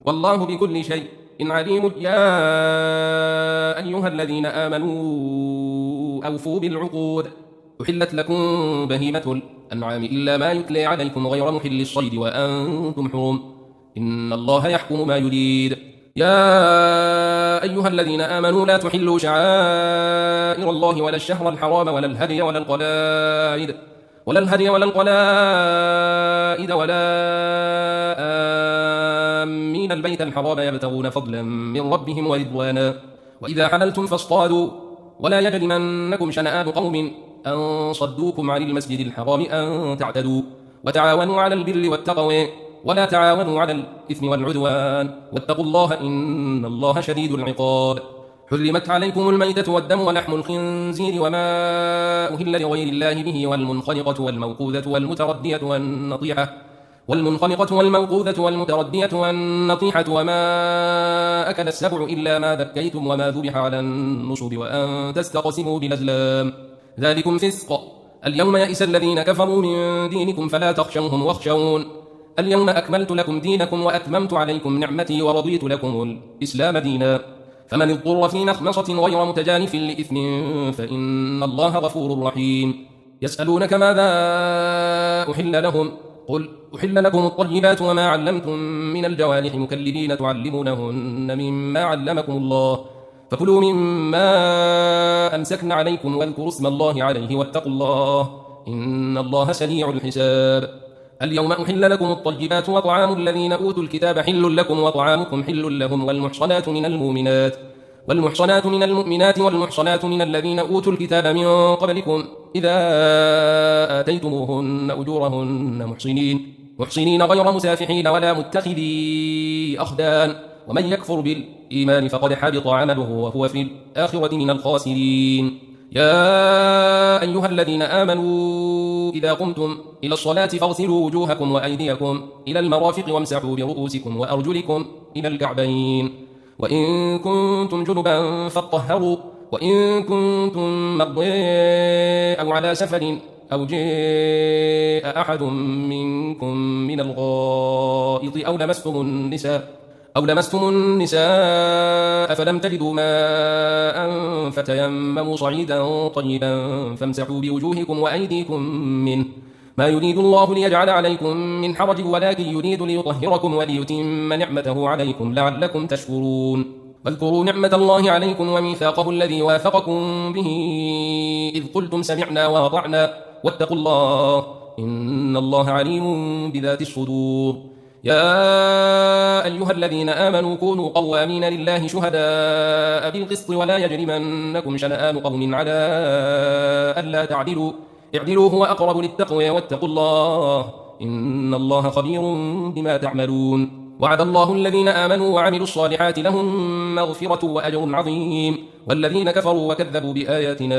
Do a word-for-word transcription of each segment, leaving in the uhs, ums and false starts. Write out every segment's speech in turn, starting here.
والله بكل شيء إن عليم. يا أيها الذين آمنوا أوفوا بالعقود. أحلت لكم بهيمة الأنعام إلا ما يتلى عليكم غير محل الصيد وأنتم حرم، إن الله يحكم ما يريد. يا أيها الذين آمنوا لا تحلوا شعائر الله ولا الشهر الحرام ولا الهدي ولا القلائد ولا الهدي ولا القلائد ولا آمين البيت الحرام يبتغون فضلا من ربهم ورضوانا. وإذا حللتم فاصطادوا ولا يجرمنكم شنآن قوم أن صدوكم عن المسجد الحرام أن تعتدوا. وتعاونوا على البر والتقوى ولا تعاونوا على الإثم والعدوان واتقوا الله إن الله شديد العقاب. حرمت عليكم الميتة والدم ولحم الخنزير وما أهل لغير الله به والمنخنقة والموقوذة والمتردية والنطيحة والمنخنقة والموقوذة والمتردية والنطيحة وما أكل السبع إلا ما ذكيتم وما ذبح على النصب وأن تستقسموا بالأزلام ذلكم فسق. اليوم يئس الذين كفروا من دينكم فلا تخشوهم واخشون. اليوم أكملت لكم دينكم وأتممت عليكم نعمتي ورضيت لكم الإسلام دينا. فمن اضطر في مخمصة غير متجانف لإثم فإن الله غفور رحيم. يسألونك ماذا أحل لهم قل أحل لكم الطيبات وما علمتم من الجوارح مكلبين تعلمونهن مما علمكم الله فكلوا مما أمسكن عليكم واذكروا اسم الله عليه واتقوا الله إن الله سريع الحساب. اليوم أحل لكم الطيبات وطعام الذين أوتوا الكتاب حل لكم وطعامكم حل لهم والمحصنات من المؤمنات والمحصنات من المؤمنات والمحصنات من الذين أوتوا الكتاب من قبلكم إذا آتيتموهن أجورهن محصنين محصنين غير مسافحين ولا متخذي أخدان ومن يكفر بالإيمان فقد حبط عمله وهو في الآخرة من الخاسرين. يا أيها الذين آمنوا إذا قمتم إلى الصلاة فاغسلوا وجوهكم وأيديكم إلى المرافق وامسحوا برؤوسكم وأرجلكم إلى الكعبين وإن كنتم جنبا فاطهروا وإن كنتم مرضى أو على سفر أو جاء أحد منكم من الغائط أو لمستم النساء أو لمستم النساء فلم تجدوا ماء فتيمموا صعيدا طيبا فامسحوا بوجوهكم وأيديكم منه ما يريد الله ليجعل عليكم من حرج ولكن يريد ليطهركم وليتم نعمته عليكم لعلكم تشكرون. واذكروا نعمة الله عليكم وميثاقه الذي واثقكم به إذ قلتم سمعنا وأطعنا واتقوا الله إن الله عليم بذات الصدور. يا أيها الذين آمنوا كونوا قوامين لله شهداء بالقسط ولا يجرمنكم شنآن قوم على ألا تعدلوا اعدلوا هو أقرب للتقوى واتقوا الله إن الله خبير بما تعملون. وعد الله الذين آمنوا وعملوا الصالحات لهم مغفرة وأجر عظيم والذين كفروا وكذبوا بآياتنا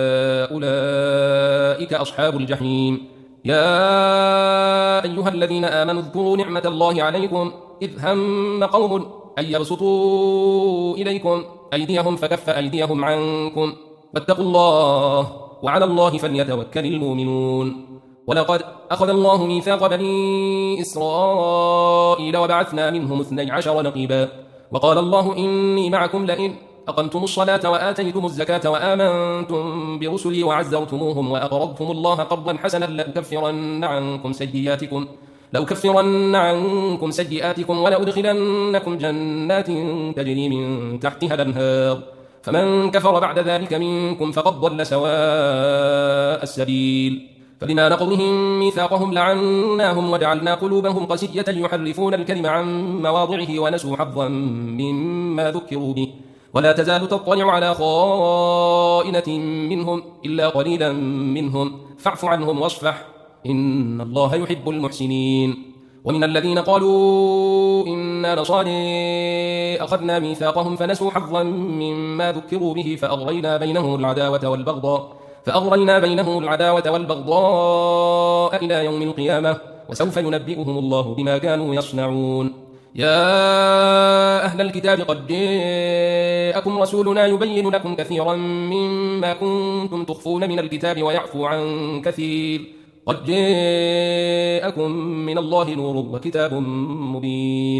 أولئك أصحاب الجحيم. يا أيها الذين آمنوا اذكروا نعمة الله عليكم إذ هم قوم أن يبسطوا إليكم أيديهم فكف أيديهم عنكم واتقوا الله وعلى الله فليتوكل المؤمنون. ولقد أخذ الله ميثاق بني إسرائيل وبعثنا منهم اثني عشر نقيبا وقال الله إني معكم لئن أقمتم الصلاة وآتيتم الزكاة وآمنتم برسلي وعزرتموهم وأقرضتم الله قرضا حسنا لأكفرن عنكم سيئاتكم لأكفرن عنكم سيئاتكم ولأدخلنكم جنات تجري من تحتها الأنهار فمن كفر بعد ذلك منكم فقد ضل سواء السبيل. فبما نقضهم ميثاقهم لعناهم وجعلنا قلوبهم قسية يحرفون الكلم عن مواضعه ونسوا حظا مما ذكروا به ولا تزال تطلع على خائنة منهم إلا قليلا منهم فاعف عنهم واصفح إن الله يحب المحسنين. ومن الذين قالوا إنا نصارى أخذنا ميثاقهم فنسوا حظا مما ذكروا به فأغرينا بينهم العداوة والبغضاء فأغرينا بينهم العداوة والبغضاء إلى يوم القيامة وسوف ينبئهم الله بما كانوا يصنعون. يا أهل الكتاب قد جاءكم رسولنا يبين لكم كثيرا مما كنتم تخفون من الكتاب ويعفو عن كثير قد جاءكم من الله نور وكتاب مبين.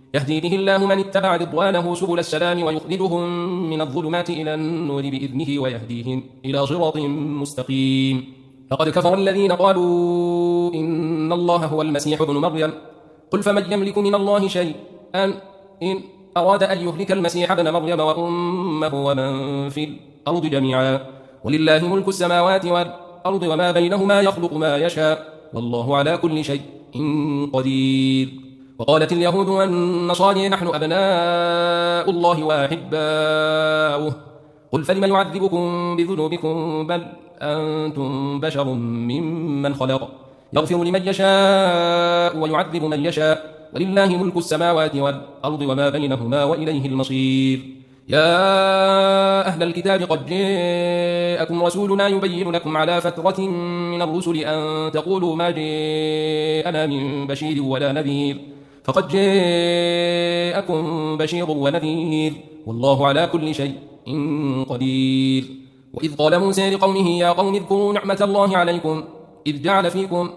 يهدي به الله من اتبع رضوانه سبل السلام ويخرجهم من الظلمات إلى النور بإذنه ويهديهم إلى صراط مستقيم. فقد كفر الذين قالوا إن الله هو المسيح ابن مريم قل فمن يملك من الله شيئا إن أراد أن يهلك المسيح ابن مريم وأمه ومن في الأرض جميعا ولله ملك السماوات والأرض وما بينهما يخلق ما يشاء والله على كل شيء قدير. وقالت اليهود والنصارى نحن أبناء الله وأحباؤه قل فلم يعذبكم بذنوبكم بل أنتم بشر ممن خلق يغفر لمن يشاء ويعذب من يشاء ولله ملك السماوات والأرض وما بينهما وإليه المصير. يا أهل الكتاب قد جاءكم رسولنا يبين لكم على فترة من الرسل أن تقولوا ما جاءنا من بشير ولا نذير فقد جاءكم بشير ونذير والله على كل شيء قدير. وإذ قال موسى لقومه يا قوم اذكروا نعمة الله عليكم إذ جعل فيكم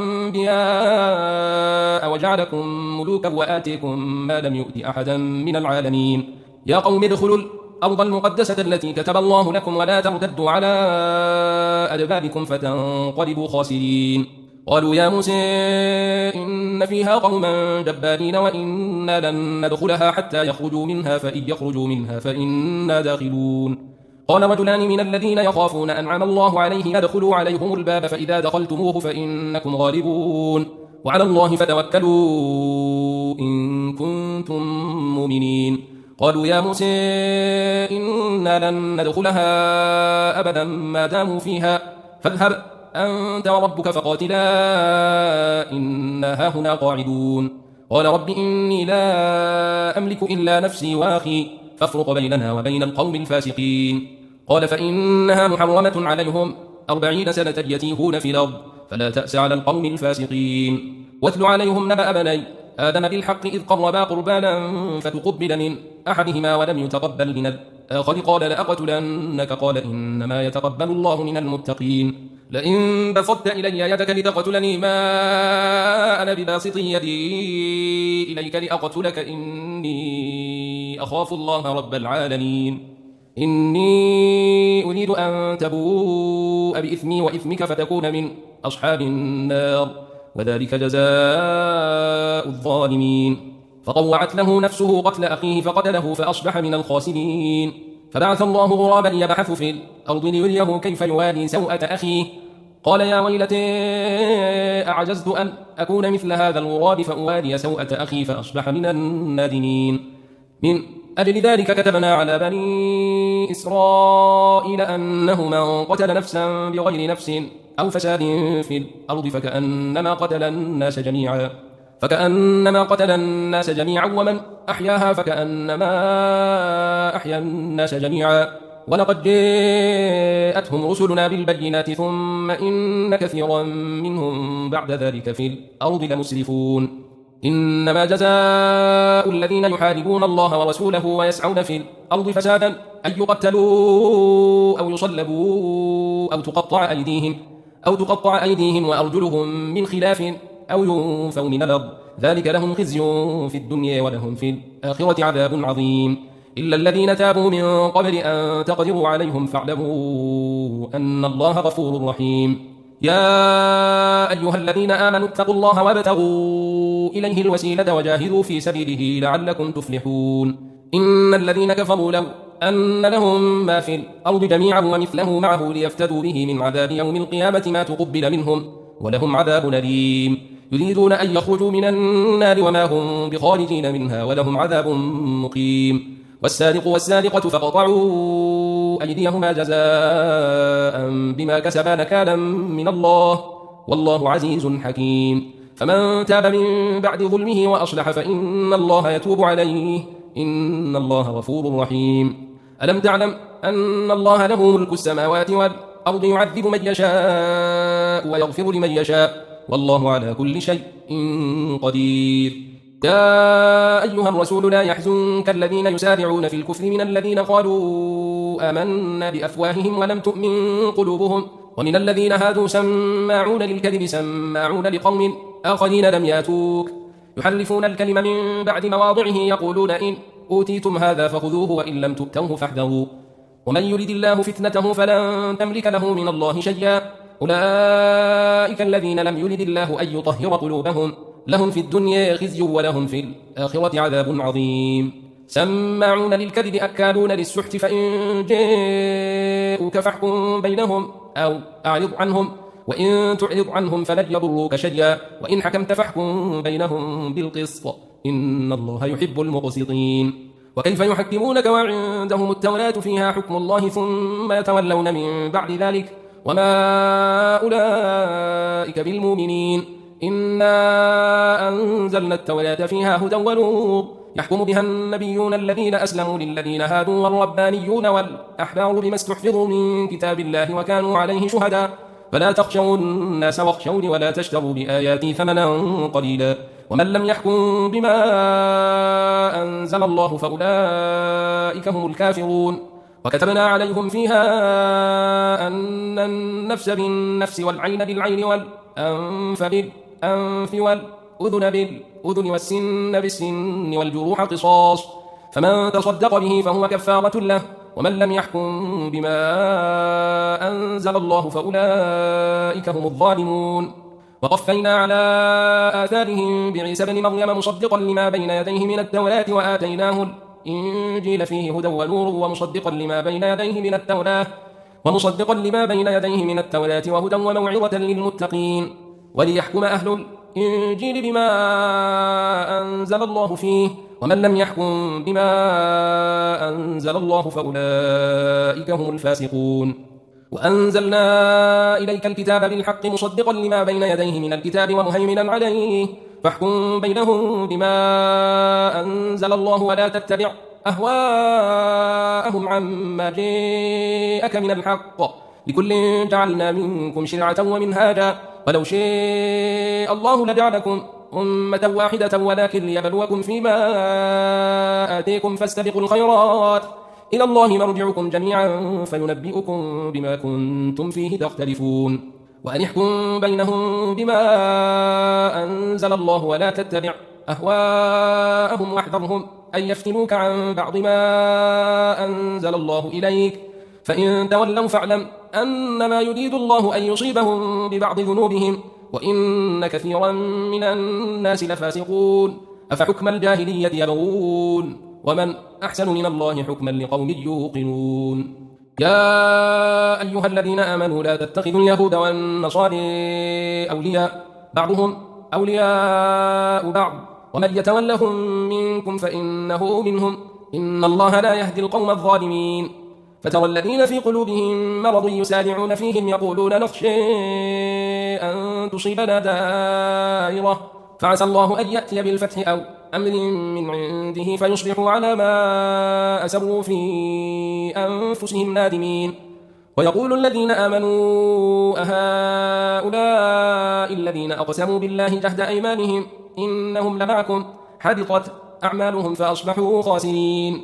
أنبياء وجعلكم ملوكا وآتيكم ما لم يؤت أحدا من العالمين. يا قوم ادخلوا الأرض المقدسة التي كتب الله لكم ولا ترتدوا على أدباركم فتنقلبوا خاسرين. قالوا يا موسى إن فيها قوما جبارين وإنا لن ندخلها حتى يخرجوا منها فإن يخرجوا منها فإنا داخلون. قال رجلان من الذين يخافون أنعم الله عليه يدخلوا عليهم الباب فإذا دخلتموه فإنكم غالبون وعلى الله فتوكلوا إن كنتم مؤمنين. قالوا يا موسى إنا لن ندخلها أبدا ما داموا فيها فاذهب أنت وربك فقاتلا إنا هاهنا قاعدون. قال رب إني لا أملك إلا نفسي وأخي فافرق بيننا وبين القوم الفاسقين. قال فإنها محرمة عليهم أربعين سنة يتيهون في الأرض فلا تأس على القوم الفاسقين. واتل عليهم نبأ بني آدم بالحق إذ قربا قربانا فتقبل من أحدهما ولم يتقبل من الآخر قال لأقتلنك قال إنما يتقبل الله من المتقين. لئن بسطت إلي يدك لتقتلني ما أنا بباسط يدي إليك لأقتلك إني أخاف الله رب العالمين. إني أريد أن تبوء بإثمي وإثمك فتكون من أصحاب النار وذلك جزاء الظالمين. فطوعت له نفسه قتل أخيه فقتله فأصبح من الخاسرين. فبعث الله غرابا يبحث في الأرض ليريه كيف يواري سوءة أخيه قال يا ويلتي أعجزت أن أكون مثل هذا الغراب فأواري سوءة أخي فأصبح من النادمين. من أجل ذلك كتبنا على بني إسرائيل أنه من قتل نفسا بغير نفس أو فساد في الأرض فكأنما قتل الناس جميعا فكأنما قتل الناس جميعا ومن أحياها فكأنما أحيا الناس جميعا. ولقد جاءتهم رسلنا بالبينات ثم إن كثيرا منهم بعد ذلك في الأرض لمسرفون. إنما جزاء الذين يحاربون الله ورسوله ويسعون في الأرض فسادا أن يقتلوا أو يصلبوا أو تقطع أيديهم أو تقطع أيديهم وأرجلهم من خلاف أو ينفوا من الأرض ذلك لهم خزي في الدنيا ولهم في الآخرة عذاب عظيم. إلا الذين تابوا من قبل أن تقدروا عليهم فاعلموا أن الله غفور رحيم. يا أيها الذين آمنوا اتقوا الله وابتغوا إليه الوسيلة وجاهدوا في سبيله لعلكم تفلحون. إن الذين كفروا لو أن لهم ما في الأرض جميعا ومثله معه ليفتدوا به من عذاب يوم القيامة ما تقبل منهم ولهم عذاب أليم. يريدون أن يخرجوا من النار وما هم بخارجين منها ولهم عذاب مقيم. والسارق والسارقة فقطعوا أيديهما جزاء بما كسبا نكالا من الله والله عزيز حكيم. فمن تاب من بعد ظلمه وأصلح فإن الله يتوب عليه إن الله غفور رحيم. ألم تعلم أن الله له ملك السماوات والأرض يعذب من يشاء ويغفر لمن يشاء والله على كل شيء قدير. يا أيها الرسول لا يحزنك الذين يسارعون في الكفر من الذين قالوا آمنا بأفواههم ولم تؤمن قلوبهم ومن الذين هادوا سماعون للكذب سماعون لقوم آخرين لم ياتوك يحرفون الكلم من بعد مواضعه يقولون إن أوتيتم هذا فخذوه وإن لم تؤتوه فاحذروا ومن يرد الله فتنته فلن تملك له من الله شيئا أولئك الذين لم يرد الله أن يطهر قلوبهم لهم في الدنيا خزي ولهم في الآخرة عذاب عظيم سماعون للكذب أكالون للسحت فإن جاءوك فاحكم بينهم أو أعرض عنهم وإن تعرض عنهم فلن يضروك شيئا وإن حكمت فاحكم بينهم بالقسط إن الله يحب المقسطين وكيف يحكمونك وعندهم التوراة فيها حكم الله ثم يتولون من بعد ذلك وما أولئك بالمؤمنين إنا أنزلنا التوراة فيها هدى ونور يحكم بها النبيون الذين أسلموا للذين هادوا والربانيون والأحبار بما استحفظوا من كتاب الله وكانوا عليه شهداء فلا تخشوا الناس واخشوني ولا تشتروا بآياتي ثمنا قليلا ومن لم يحكم بما أنزل الله فأولئك هم الكافرون وكتبنا عليهم فيها أن النفس بالنفس والعين بالعين والأنف بالأنف والأذن بالأذن والسن بالسن والجروح قصاص فمن تصدق به فهو كفارة له ومن لم يحكم بما أنزل الله فأولئك هم الظالمون وقفينا على آثارهم بعيسى بن مريم مصدقا لما بين يديه من التوراة وآتيناه الإنجيل فيه هدى ونور ومصدقا لما بين يديه من التوراة ومصدقا لما بين يديه من التوراة وهدى وموعظة للمتقين وليحكم أهل الإنجيل بما أنزل الله فيه ومن لم يحكم بما أنزل الله فأولئك هم الفاسقون وأنزلنا إليك الكتاب بالحق مصدقا لما بين يديه من الكتاب ومهيمنا عليه فاحكم بينهم بما أنزل الله ولا تتبع أهواءهم عما جاءك من الحق لكل جعلنا منكم شرعة ومنهاجا ولو شاء الله لجعلكم أمة واحدة ولكن ليبلوكم فيما آتيكم فاستبقوا الخيرات إلى الله مرجعكم جميعا فينبئكم بما كنتم فيه تختلفون وأن احكم بينهم بما أنزل الله ولا تتبع أهواءهم واحذرهم أن يفتنوك عن بعض ما أنزل الله إليك فإن تولوا فاعلم أنما يريد الله أن يصيبهم ببعض ذنوبهم وإن كثيرا من الناس لفاسقون أفحكم الجاهلية يبغون ومن أحسن من الله حكما لقوم يوقنون يا أيها الذين آمنوا لا تتخذوا اليهود والنصارى أولياء بعضهم أولياء بعض ومن يتولهم منكم فإنه منهم إن الله لا يهدي القوم الظالمين فترى الذين في قلوبهم مرض يسارعون فيهم يقولون نخشى أن تصيبنا دائرة فعسى الله أن يأتي بالفتح أو أمر من عنده فيصبحوا على ما أسروا في أنفسهم نادمين ويقول الذين آمنوا أهؤلاء الذين أقسموا بالله جهد أيمانهم إنهم لمعكم حبطت أعمالهم فأصبحوا خاسرين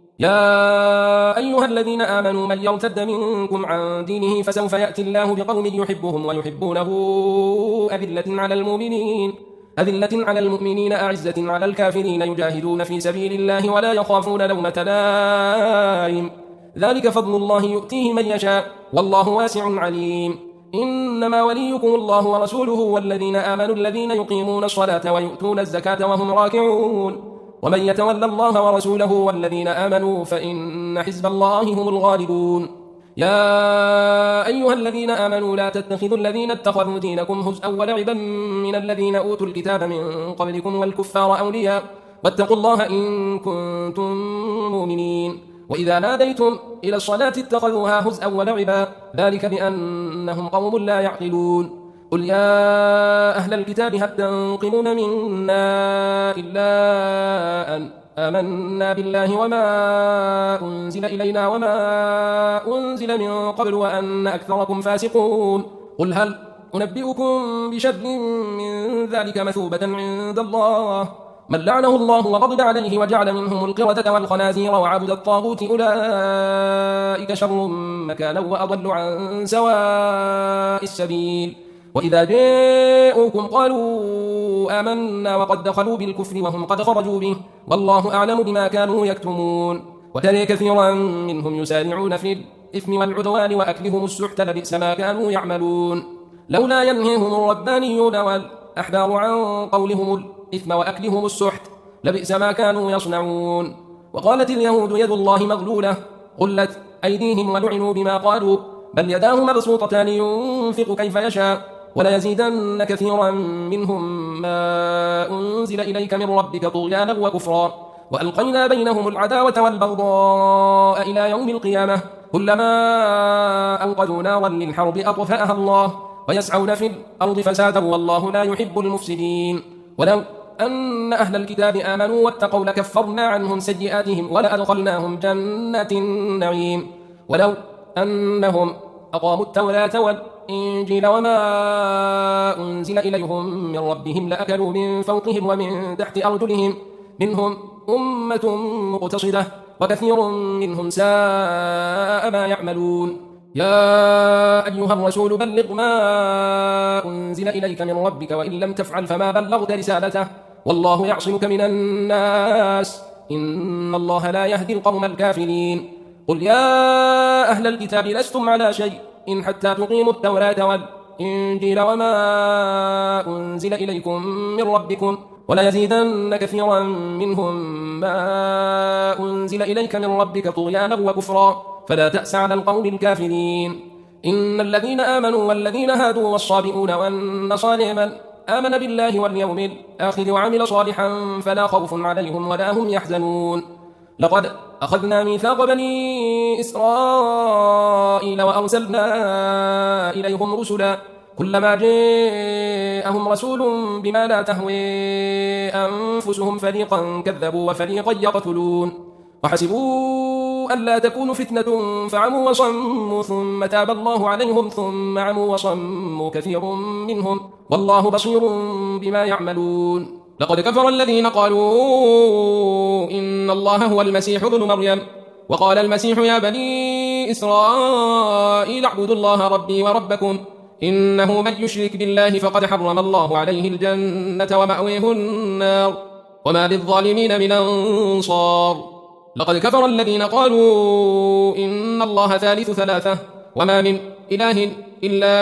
يا أيها الذين آمنوا من يرتد منكم عن دينه فسوف يأتي الله بقوم يحبهم ويحبونه أذلة على المؤمنين أذلة على المؤمنين أعزة على الكافرين يجاهدون في سبيل الله ولا يخافون لومة لائم ذلك فضل الله يؤتيه من يشاء والله واسع عليم إنما وليكم الله ورسوله والذين آمنوا الذين يقيمون الصلاة ويؤتون الزكاة وهم راكعون ومن يتولى الله ورسوله والذين آمنوا فإن حزب الله هم الغالبون يا أيها الذين آمنوا لا تتخذوا الذين اتخذوا دينكم هزءا ولعبا من الذين أوتوا الكتاب من قبلكم والكفار أولياء واتقوا الله إن كنتم مؤمنين وإذا ناديتم إلى الصلاة اتخذوها هزءا ولعبا ذلك بأنهم قوم لا يعقلون قل يا أهل الكتاب هل تنقمون منا إلا أن آمنا بالله وما أنزل إلينا وما أنزل من قبل وأن أكثركم فاسقون قل هل أنبئكم بشر من ذلك مثوبة عند الله من لعنه الله وغضب عليه وجعل منهم القردة والخنازير وعبد الطاغوت أولئك شر مكانا وأضل عن سواء السبيل وإذا جاءوكم قالوا آمنا وقد دخلوا بالكفر وهم قد خرجوا به والله أعلم بما كانوا يكتمون وترى كثيرا منهم يسارعون في الإثم والعدوان وأكلهم السحت لبئس ما كانوا يعملون لولا ينهيهم الربانيون والأحبار عن قولهم الإثم وأكلهم السحت لبئس ما كانوا يصنعون وقالت اليهود يد الله مغلولة غلت أيديهم ولعنوا بما قالوا بل يداه مبسوطتان ينفق كيف يشاء وليزيدن كثيرا منهم ما أنزل إليك من ربك طغيانا وكفرا وألقينا بينهم العداوة والبغضاء إلى يوم القيامة كلما أوقدوا نارا للحرب أطفأها الله ويسعون في الأرض فسادا والله لا يحب المفسدين ولو أن أهل الكتاب آمنوا واتقوا لكفرنا عنهم سيئاتهم ولأدخلناهم جنات النعيم ولو أنهم أقاموا التوراة والإنجيل وما أنزل إليهم من ربهم لأكلوا من فوقهم ومن تحت أرجلهم منهم أمة مقتصدة وكثير منهم ساء ما يعملون يا أيها الرسول بلغ ما أنزل إليك من ربك وإن لم تفعل فما بلغت رسالته والله يعصمك من الناس إن الله لا يهدي القوم الكافرين قل يا أهل الكتاب لستم على شيء إن حتى تقيموا التوراة والإنجيل وما أنزل إليكم من ربكم ولا يزيدن كثيرا منهم ما أنزل إليك من ربك طغيانا وكفرا فلا تأس على القوم الكافرين إن الذين آمنوا والذين هادوا والصابئون والنصارى من آمن بالله واليوم الآخر وعمل صالحا فلا خوف عليهم ولا هم يحزنون لقد أخذنا ميثاق بني إسرائيل وأرسلنا إليهم رسلا كلما جاءهم رسول بما لا تهوي أنفسهم فريقا كذبوا وفريقا يقتلون وحسبوا ألا تكون فتنة فعموا وصموا ثم تاب الله عليهم ثم عموا وصموا كثير منهم والله بصير بما يعملون لقد كفر الذين قالوا إن الله هو المسيح ابن مريم وقال المسيح يا بني إسرائيل اعبدوا الله ربي وربكم إنه من يشرك بالله فقد حرم الله عليه الجنة ومأويه النار وما للظالمين من أنصار لقد كفر الذين قالوا إن الله ثالث ثلاثة وما من إله إلا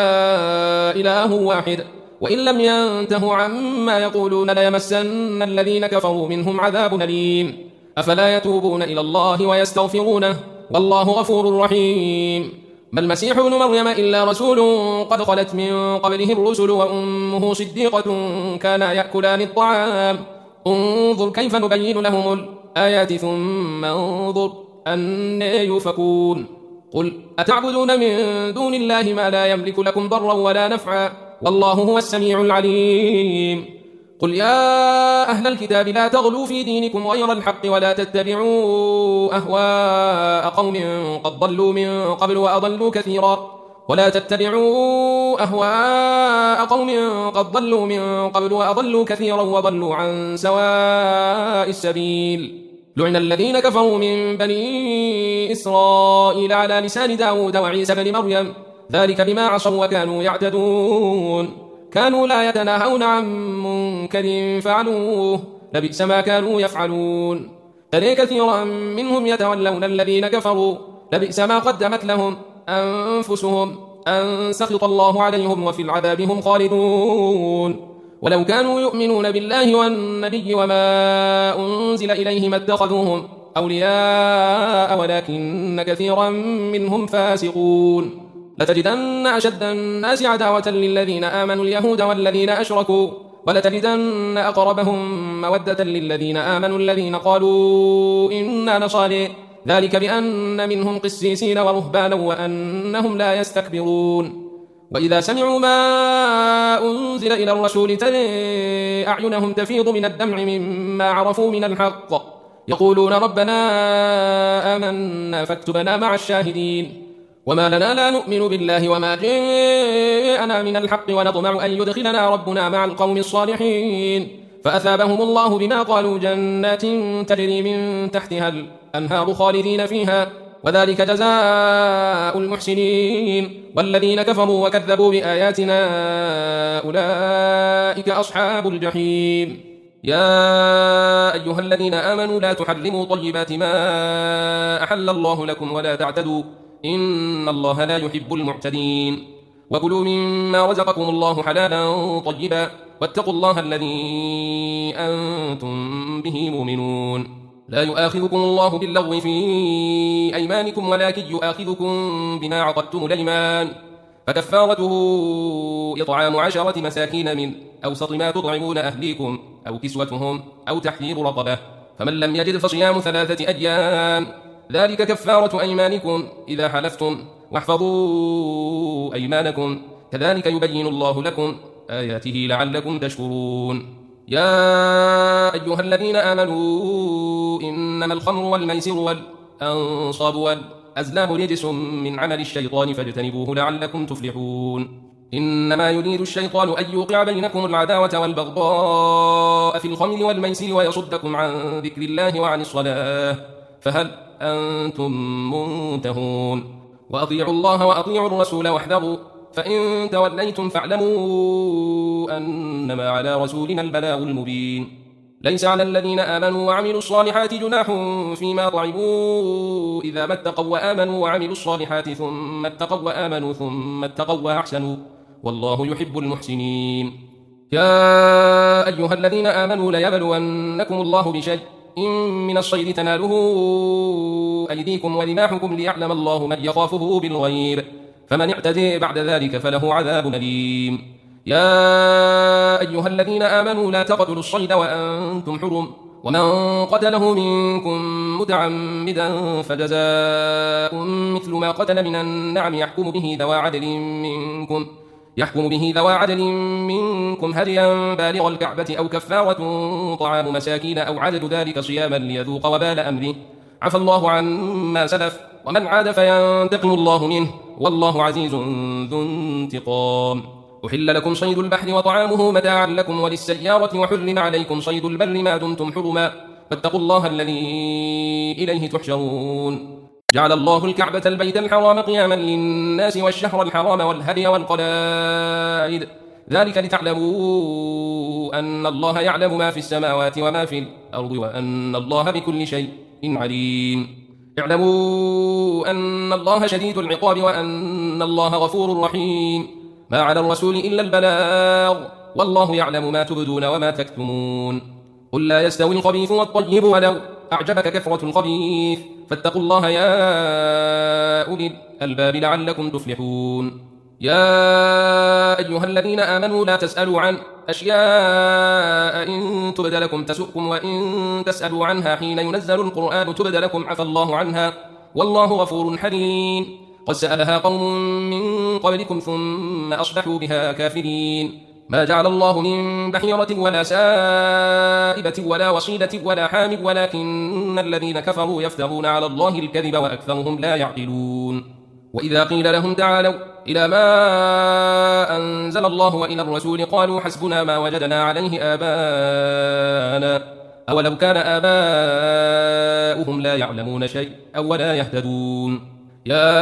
إله واحد وإن لم ينتهوا عما يقولون ليمسن الذين كفروا منهم عذاب أليم أفلا يتوبون إلى الله ويستغفرونه والله غفور رحيم ما المسيح ابن مريم إلا رسول قد خلت من قبله الرسل وأمه صديقة كانا يأكلان الطعام انظر كيف نبين لهم الآيات ثم انظر أن يؤفكون قل أتعبدون من دون الله ما لا يملك لكم ضرا ولا نفعا والله هو السميع العليم قل يا أهل الكتاب لا تغلوا في دينكم غير الحق ولا تتبعوا أهواء قوم قد ضلوا من قبل وأضلوا كثيرا ولا تتبعوا أهواء قوم قد ضلوا من قبل وأضلوا كثيرا وضلوا عن سواء السبيل لعن الذين كفروا من بني إسرائيل على لسان داود وعيسى بن مريم ذلك بما عصوا وكانوا يعتدون كانوا لا يتناهون عن منكر فعلوه لبئس ما كانوا يفعلون ترى كثيرا منهم يتولون الذين كفروا لبئس ما قدمت لهم أنفسهم أن سخط الله عليهم وفي العذاب هم خالدون ولو كانوا يؤمنون بالله والنبي وما أنزل إليهم اتخذوهم أولياء ولكن كثيرا منهم فاسقون لتجدن أشد الناس عداوة للذين آمنوا اليهود والذين أشركوا ولتجدن أقربهم مودة للذين آمنوا الذين قالوا إنا نصارى ذلك بأن منهم قسيسين ورهبانا وأنهم لا يستكبرون وإذا سمعوا ما أنزل إلى الرسول ترى أعينهم تفيض من الدمع مما عرفوا من الحق يقولون ربنا آمنا فاكتبنا مع الشاهدين وما لنا لا نؤمن بالله وما جاءنا من الحق ونطمع أن يدخلنا ربنا مع القوم الصالحين فأثابهم الله بما قالوا جنات تجري من تحتها الأنهار خالدين فيها وذلك جزاء المحسنين. والذين كفروا وكذبوا بآياتنا أولئك أصحاب الجحيم. يا أيها الذين آمنوا لا تحرموا طيبات ما أحل الله لكم ولا تعتدوا إن الله لا يحب المعتدين. وكلوا مما رزقكم الله حلالا طيبا واتقوا الله الذي أنتم به مؤمنون. لا يؤاخذكم الله باللغو في أيمانكم ولكن يؤاخذكم بما عقدتم الأيمان، فكفارته إطعام عشرة مساكين من أوسط ما تطعمون أهليكم أو كسوتهم أو تحرير رقبة، فمن لم يجد فصيام ثلاثة أيام ذلك كفارة أيمانكم إذا حلفتم، واحفظوا أيمانكم كذلك يبين الله لكم آياته لعلكم تشكرون. يا أيها الذين آمنوا إنما الخمر والميسر والأنصاب والأزلام رجس من عمل الشيطان فاجتنبوه لعلكم تفلحون. إنما يريد الشيطان أن يوقع بينكم العداوة والبغضاء في الخمر والميسر ويصدكم عن ذكر الله وعن الصلاة، فهل أنتم منتهون؟ وأطيعوا الله وأطيعوا الرسول واحذروا، فإن توليتم فاعلموا أنما على رسولنا البلاغ المبين. ليس على الذين آمنوا وعملوا الصالحات جناح فيما طعموا إذا ما اتقوا وآمنوا وعملوا الصالحات ثم اتقوا وآمنوا ثم اتقوا وأحسنوا والله يحب المحسنين. يا أيها الذين آمنوا ليبلونكم الله بشيء من الصيد تناله أيديكم ورماحكم ليعلم الله من يخافه بالغيب، فمن اعتدي بعد ذلك فله عذاب أليم. يا أيها الذين آمنوا لا تقتلوا الصيد وأنتم حرم، ومن قتله منكم متعمدا فجزاء مثل ما قتل من النعم يحكم به ذوى عدل منكم يحكم به ذوى عدل منكم هديا بالغ الكعبة أو كفارة طعام مساكين أو عدد ذلك صياما ليذوق وبال أمره، عفى الله عما سلف ومن عاد فينتقم الله منه والله عزيز ذو انتقام. أحل لكم صيد البحر وطعامه متاعا لكم وللسيارة وحرم عليكم صيد البر ما دمتم حرما فاتقوا الله الذي إليه تحشرون. جعل الله الكعبة البيت الحرام قياما للناس والشهر الحرام والهدي والقلائد ذلك لتعلموا أن الله يعلم ما في السماوات وما في الأرض وأن الله بكل شيء عليم. اعلموا أن الله شديد العقاب وأن الله غفور رحيم. ما على الرسول إلا البلاغ والله يعلم ما تبدون وما تكتمون. قل لا يستوي الخبيث والطيب ولو أعجبك كثرة الخبيث فاتقوا الله يا أولي الألباب لعلكم تفلحون. يا أيها الذين آمنوا لا تسألوا عن أشياء إن تبد لكم تسؤكم وإن تسألوا عنها حين ينزل القرآن تبد لكم عفى الله عنها والله غفور حليم. قد سألها قوم من قبلكم ثم أصبحوا بها كافرين. ما جعل الله من بحيرة ولا سائبة ولا وصيلة ولا حام ولكن الذين كفروا يفترون على الله الكذب وأكثرهم لا يعقلون. وإذا قيل لهم تعالوا إلى ما أنزل الله وإلى الرسول قالوا حسبنا ما وجدنا عليه آباءنا أولو كان آباؤهم لا يعلمون شيء أو ولا يهتدون. يا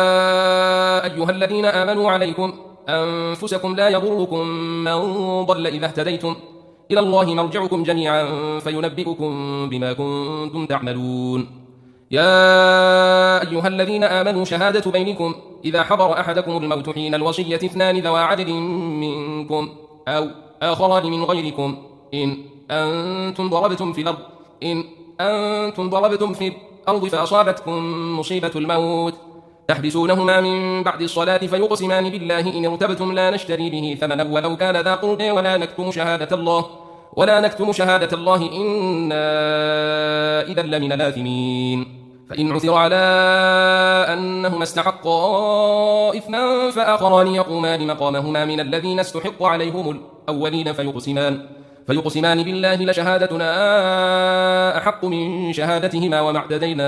أيها الذين آمنوا عليكم أنفسكم لا يضركم من ضل إذا اهتديتم إلى الله مرجعكم جميعا فينبئكم بما كنتم تعملون. يا أيها الذين آمنوا شهادة بينكم إذا حضر أحدكم الموت حين الوصية اثنان ذوى عدل منكم أو آخران من غيركم إن أنتم ضربتم في الأرض إن أنتم ضربتم في الأرض فأصابتكم مصيبة الموت تحبسونهما من بعد الصلاة فيقسمان بالله إن ارتبتم لا نشتري به ثمنا ولو كان ذا قربى ولا نكتم شهادة الله ولا نكتم شهادة الله إنا إذا لمن الآثمين. فإن عثر على أنهما استحقا إثما فآخران يقومان مقامهما من الذين استحق عليهم الأولين فيقسمان فيقسمان بالله لشهادتنا أحق من شهادتهما وما اعتدينا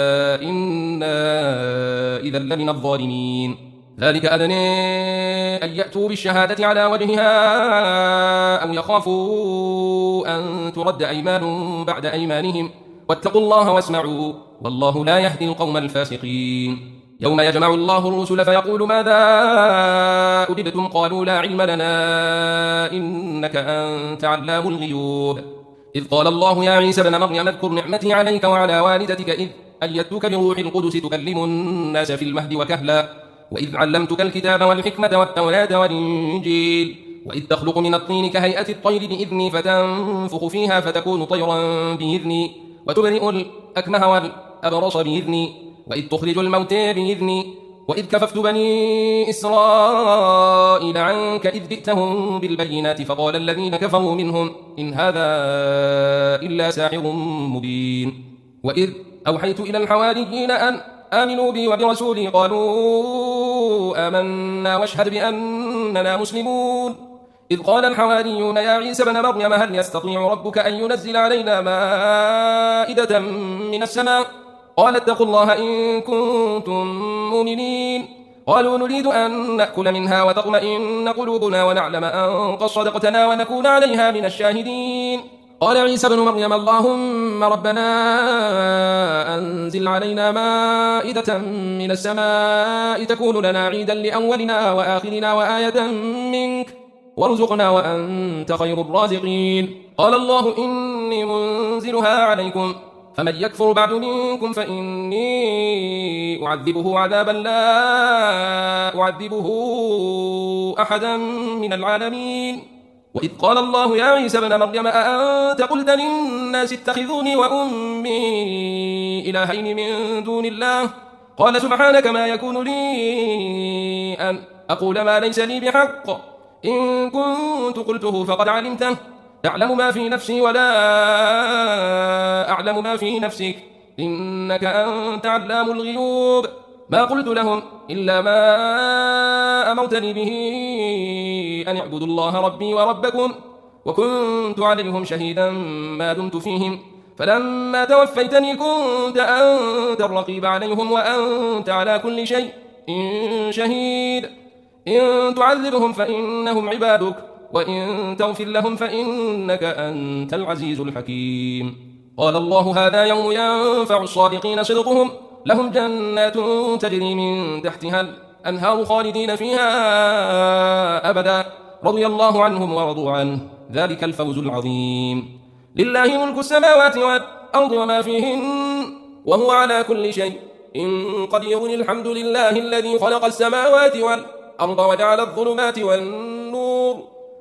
إنا إذا لمن الظالمين. ذلك أدنى أن يأتوا بالشهادة على وجهها أو يخافوا أن ترد أيمان بعد أيمانهم واتقوا الله واسمعوا والله لا يهدي القوم الفاسقين يوم يجمع الله الرسل فيقول ماذا أجبتم قالوا لا علم لنا إنك أنت علام الغيوب إذ قال الله يا عيسى ابن مريم اذكر نعمتي عليك وعلى والدتك إذ أيدتك بروح القدس تكلم الناس في المهد وكهلا وإذ علمتك الكتاب والحكمة والتوراة والإنجيل وإذ تخلق من الطين كهيئة الطير بإذني فتنفخ فيها فتكون طيرا بإذني وتبرئ الأكمه والأبرص بإذني وإذ تخرج الموتى بإذني وإذ كففت بني إسرائيل عنك إذ جئتهم بالبينات فقال الذين كفروا منهم إن هذا إلا ساحر مبين وإذ أوحيت إلى الحواريين أن آمنوا بي وبرسولي قالوا آمنا واشهد بأننا مسلمون إذ قال الحواريون يا عيسى ابن مريم هل يستطيع ربك أن ينزل علينا مائدة من السماء قال اتقوا الله إن كنتم مؤمنين قالوا نريد أن نأكل منها وتطمئن قلوبنا ونعلم أن قد صدقتنا ونكون عليها من الشاهدين قال عيسى ابن مريم اللهم ربنا أنزل علينا مائدة من السماء تكون لنا عيدا لأولنا وآخرنا وآية منك وارزقنا وأنت خير الرازقين قال الله إني منزلها عليكم فمن يكفر بعد منكم فإني أعذبه عذابا لا أعذبه أحدا من العالمين وإذ قال الله يا عيسى ابن مريم أأنت قلت للناس اتخذوني وأمي إلهين من دون الله قال سبحانك ما يكون لي أن أقول ما ليس لي بحق إن كنت قلته فقد علمته تعلم ما في نفسي ولا أعلم ما في نفسك إنك أنت علام الغيوب ما قلت لهم إلا ما أمرتني به أن اعبدوا الله ربي وربكم وكنت عليهم شهيدا ما دمت فيهم فلما توفيتني كنت أنت الرقيب عليهم وأنت على كل شيء إن شهيد إن تعذبهم فإنهم عبادك وإن تغفر لهم فإنك أنت العزيز الحكيم قال الله هذا يوم ينفع الصادقين صدقهم لهم جنات تجري من تحتها الأنهار خالدين فيها أبدا رضي الله عنهم ورضوا عنه ذلك الفوز العظيم لله ملك السماوات والأرض وما فيهن وهو على كل شيء إن قدير الحمد لله الذي خلق السماوات والأرض وجعل الظلمات والنور